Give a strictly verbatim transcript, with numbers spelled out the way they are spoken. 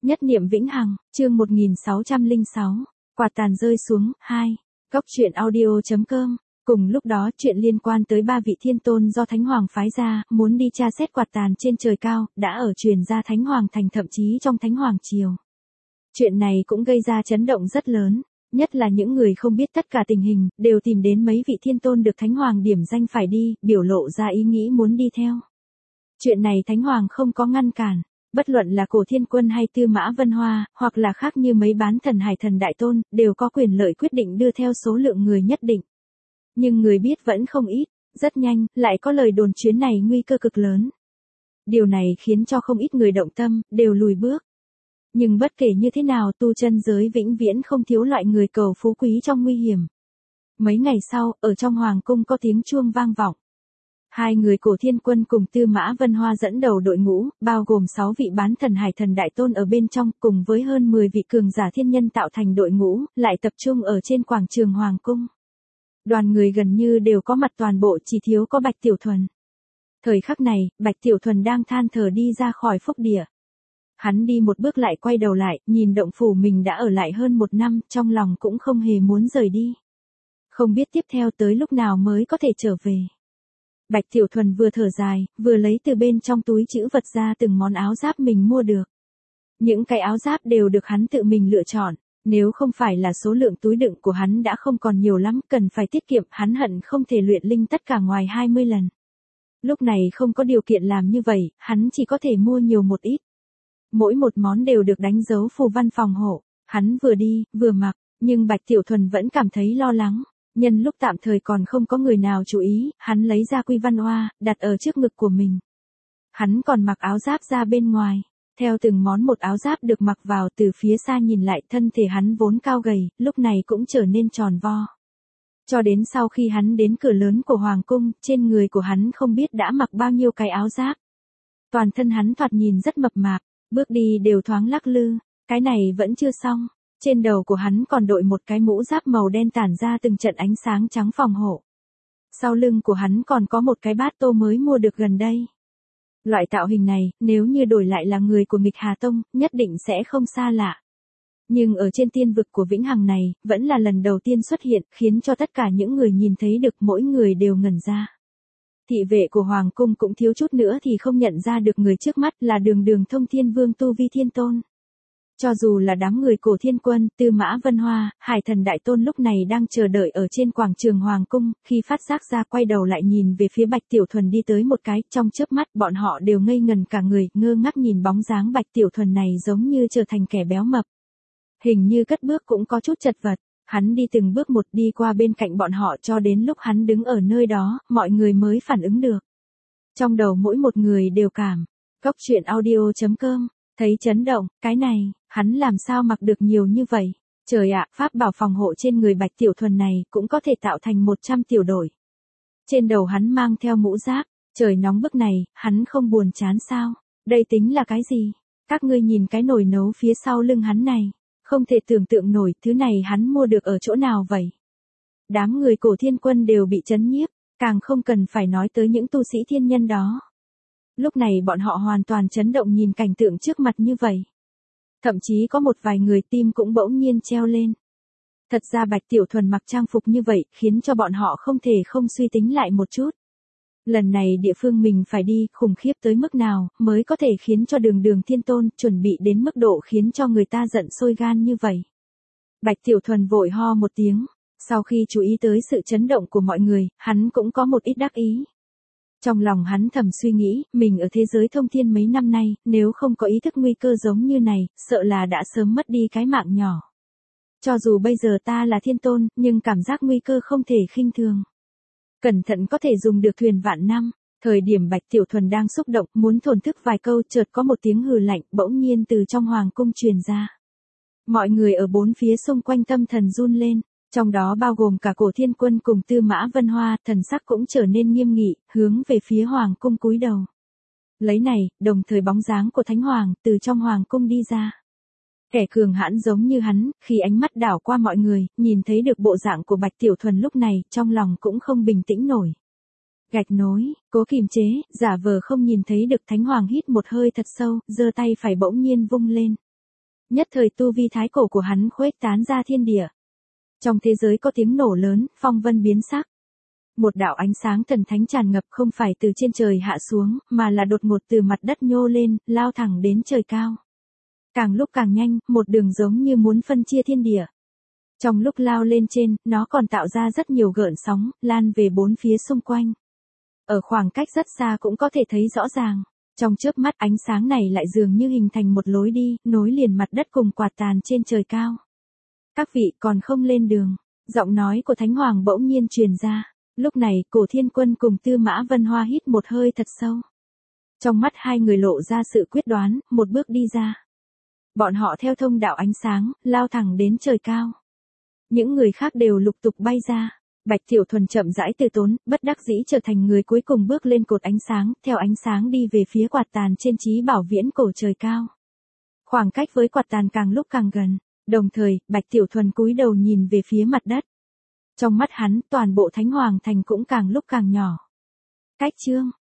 Nhất niệm vĩnh hằng, chương một nghìn sáu trăm lẻ sáu, quạt tàn rơi xuống, hai. Góc truyện audio chấm com. Cùng lúc đó, chuyện liên quan tới ba vị thiên tôn do Thánh Hoàng phái ra, muốn đi tra xét quạt tàn trên trời cao, đã ở truyền ra Thánh Hoàng thành thậm chí trong Thánh Hoàng triều. Chuyện này cũng gây ra chấn động rất lớn, nhất là những người không biết tất cả tình hình, đều tìm đến mấy vị thiên tôn được Thánh Hoàng điểm danh phải đi, biểu lộ ra ý nghĩ muốn đi theo. Chuyện này Thánh Hoàng không có ngăn cản. Bất luận là Cổ Thiên Quân hay Tư Mã Vân Hoa, hoặc là khác như mấy bán thần Hải Thần Đại Tôn, đều có quyền lợi quyết định đưa theo số lượng người nhất định. Nhưng người biết vẫn không ít, rất nhanh, lại có lời đồn chuyến này nguy cơ cực lớn. Điều này khiến cho không ít người động tâm, đều lùi bước. Nhưng bất kể như thế nào, tu chân giới vĩnh viễn không thiếu loại người cầu phú quý trong nguy hiểm. Mấy ngày sau, ở trong Hoàng cung có tiếng chuông vang vọng. Hai người Cổ Thiên Quân cùng Tư Mã Vân Hoa dẫn đầu đội ngũ, bao gồm sáu vị bán thần Hải Thần Đại Tôn ở bên trong, cùng với hơn mười vị cường giả thiên nhân tạo thành đội ngũ, lại tập trung ở trên quảng trường Hoàng cung. Đoàn người gần như đều có mặt toàn bộ, chỉ thiếu có Bạch Tiểu Thuần. Thời khắc này, Bạch Tiểu Thuần đang than thở đi ra khỏi phúc địa. Hắn đi một bước lại quay đầu lại, nhìn động phủ mình đã ở lại hơn một năm, trong lòng cũng không hề muốn rời đi. Không biết tiếp theo tới lúc nào mới có thể trở về. Bạch Tiểu Thuần vừa thở dài, vừa lấy từ bên trong túi trữ vật ra từng món áo giáp mình mua được. Những cái áo giáp đều được hắn tự mình lựa chọn, nếu không phải là số lượng túi đựng của hắn đã không còn nhiều lắm, cần phải tiết kiệm, hắn hận không thể luyện linh tất cả ngoài hai mươi lần. Lúc này không có điều kiện làm như vậy, hắn chỉ có thể mua nhiều một ít. Mỗi một món đều được đánh dấu phù văn phòng hộ, hắn vừa đi, vừa mặc, nhưng Bạch Tiểu Thuần vẫn cảm thấy lo lắng. Nhân lúc tạm thời còn không có người nào chú ý, hắn lấy ra quy văn oa, đặt ở trước ngực của mình. Hắn còn mặc áo giáp ra bên ngoài. Theo từng món một áo giáp được mặc vào, từ phía xa nhìn lại, thân thể hắn vốn cao gầy, lúc này cũng trở nên tròn vo. Cho đến sau khi hắn đến cửa lớn của Hoàng cung, trên người của hắn không biết đã mặc bao nhiêu cái áo giáp. Toàn thân hắn thoạt nhìn rất mập mạp, bước đi đều thoáng lắc lư. Cái này vẫn chưa xong. Trên đầu của hắn còn đội một cái mũ giáp màu đen tản ra từng trận ánh sáng trắng phòng hộ. Sau lưng của hắn còn có một cái bát tô mới mua được gần đây. Loại tạo hình này, nếu như đổi lại là người của Nghịch Hà Tông, nhất định sẽ không xa lạ. Nhưng ở trên tiên vực của Vĩnh Hằng này, vẫn là lần đầu tiên xuất hiện, khiến cho tất cả những người nhìn thấy được mỗi người đều ngẩn ra. Thị vệ của Hoàng cung cũng thiếu chút nữa thì không nhận ra được người trước mắt là Đường Đường Thông Thiên Vương tu vi thiên tôn. Cho dù là đám người Cổ Thiên Quân, Tư Mã Vân Hoa, Hải Thần Đại Tôn lúc này đang chờ đợi ở trên quảng trường Hoàng cung, khi phát giác ra quay đầu lại nhìn về phía Bạch Tiểu Thuần đi tới một cái, trong chớp mắt bọn họ đều ngây ngần cả người, ngơ ngác nhìn bóng dáng Bạch Tiểu Thuần này giống như trở thành kẻ béo mập. Hình như cất bước cũng có chút chật vật, hắn đi từng bước một đi qua bên cạnh bọn họ cho đến lúc hắn đứng ở nơi đó, mọi người mới phản ứng được. Trong đầu mỗi một người đều cảm, góc truyện audio chấm com. Thấy chấn động, cái này, hắn làm sao mặc được nhiều như vậy? Trời ạ, pháp bảo phòng hộ trên người Bạch Tiểu Thuần này cũng có thể tạo thành một trăm tiểu đội. Trên đầu hắn mang theo mũ giáp, trời nóng bức này, hắn không buồn chán sao? Đây tính là cái gì? Các ngươi nhìn cái nồi nấu phía sau lưng hắn này, không thể tưởng tượng nổi thứ này hắn mua được ở chỗ nào vậy? Đám người Cổ Thiên Quân đều bị chấn nhiếp, càng không cần phải nói tới những tu sĩ thiên nhân đó. Lúc này bọn họ hoàn toàn chấn động nhìn cảnh tượng trước mặt như vậy. Thậm chí có một vài người tim cũng bỗng nhiên treo lên. Thật ra Bạch Tiểu Thuần mặc trang phục như vậy khiến cho bọn họ không thể không suy tính lại một chút. Lần này địa phương mình phải đi khủng khiếp tới mức nào mới có thể khiến cho Đường Đường Thiên Tôn chuẩn bị đến mức độ khiến cho người ta giận sôi gan như vậy. Bạch Tiểu Thuần vội ho một tiếng. Sau khi chú ý tới sự chấn động của mọi người, hắn cũng có một ít đắc ý. Trong lòng hắn thầm suy nghĩ, mình ở thế giới thông thiên mấy năm nay, nếu không có ý thức nguy cơ giống như này, sợ là đã sớm mất đi cái mạng nhỏ. Cho dù bây giờ ta là thiên tôn, nhưng cảm giác nguy cơ không thể khinh thường. Cẩn thận có thể dùng được thuyền vạn năm. Thời điểm Bạch Tiểu Thuần đang xúc động, muốn thổn thức vài câu, chợt có một tiếng hừ lạnh bỗng nhiên từ trong Hoàng cung truyền ra. Mọi người ở bốn phía xung quanh tâm thần run lên. Trong đó bao gồm cả Cổ Thiên Quân cùng Tư Mã Vân Hoa, thần sắc cũng trở nên nghiêm nghị, hướng về phía Hoàng cung cúi đầu. Lấy này, đồng thời bóng dáng của Thánh Hoàng từ trong Hoàng cung đi ra. Kẻ cường hãn giống như hắn, khi ánh mắt đảo qua mọi người, nhìn thấy được bộ dạng của Bạch Tiểu Thuần lúc này, trong lòng cũng không bình tĩnh nổi. Gạch nối, cố kìm chế, giả vờ không nhìn thấy được. Thánh Hoàng hít một hơi thật sâu, giơ tay phải bỗng nhiên vung lên. Nhất thời tu vi thái cổ của hắn khuếch tán ra thiên địa. Trong thế giới có tiếng nổ lớn, phong vân biến sắc. Một đạo ánh sáng thần thánh tràn ngập không phải từ trên trời hạ xuống, mà là đột ngột từ mặt đất nhô lên, lao thẳng đến trời cao. Càng lúc càng nhanh, một đường giống như muốn phân chia thiên địa. Trong lúc lao lên trên, nó còn tạo ra rất nhiều gợn sóng, lan về bốn phía xung quanh. Ở khoảng cách rất xa cũng có thể thấy rõ ràng. Trong chớp mắt ánh sáng này lại dường như hình thành một lối đi, nối liền mặt đất cùng quạt tàn trên trời cao. Các vị còn không lên đường. Giọng nói của Thánh Hoàng bỗng nhiên truyền ra. Lúc này, Cổ Thiên Quân cùng Tư Mã Vân Hoa hít một hơi thật sâu. Trong mắt hai người lộ ra sự quyết đoán, một bước đi ra. Bọn họ theo thông đạo ánh sáng, lao thẳng đến trời cao. Những người khác đều lục tục bay ra. Bạch Tiểu Thuần chậm rãi từ tốn, bất đắc dĩ trở thành người cuối cùng bước lên cột ánh sáng, theo ánh sáng đi về phía quạt tàn trên chí bảo viễn cổ trời cao. Khoảng cách với quạt tàn càng lúc càng gần, đồng thời, Bạch Tiểu Thuần cúi đầu nhìn về phía mặt đất. Trong mắt hắn, toàn bộ Thánh Hoàng Thành cũng càng lúc càng nhỏ. Cách chương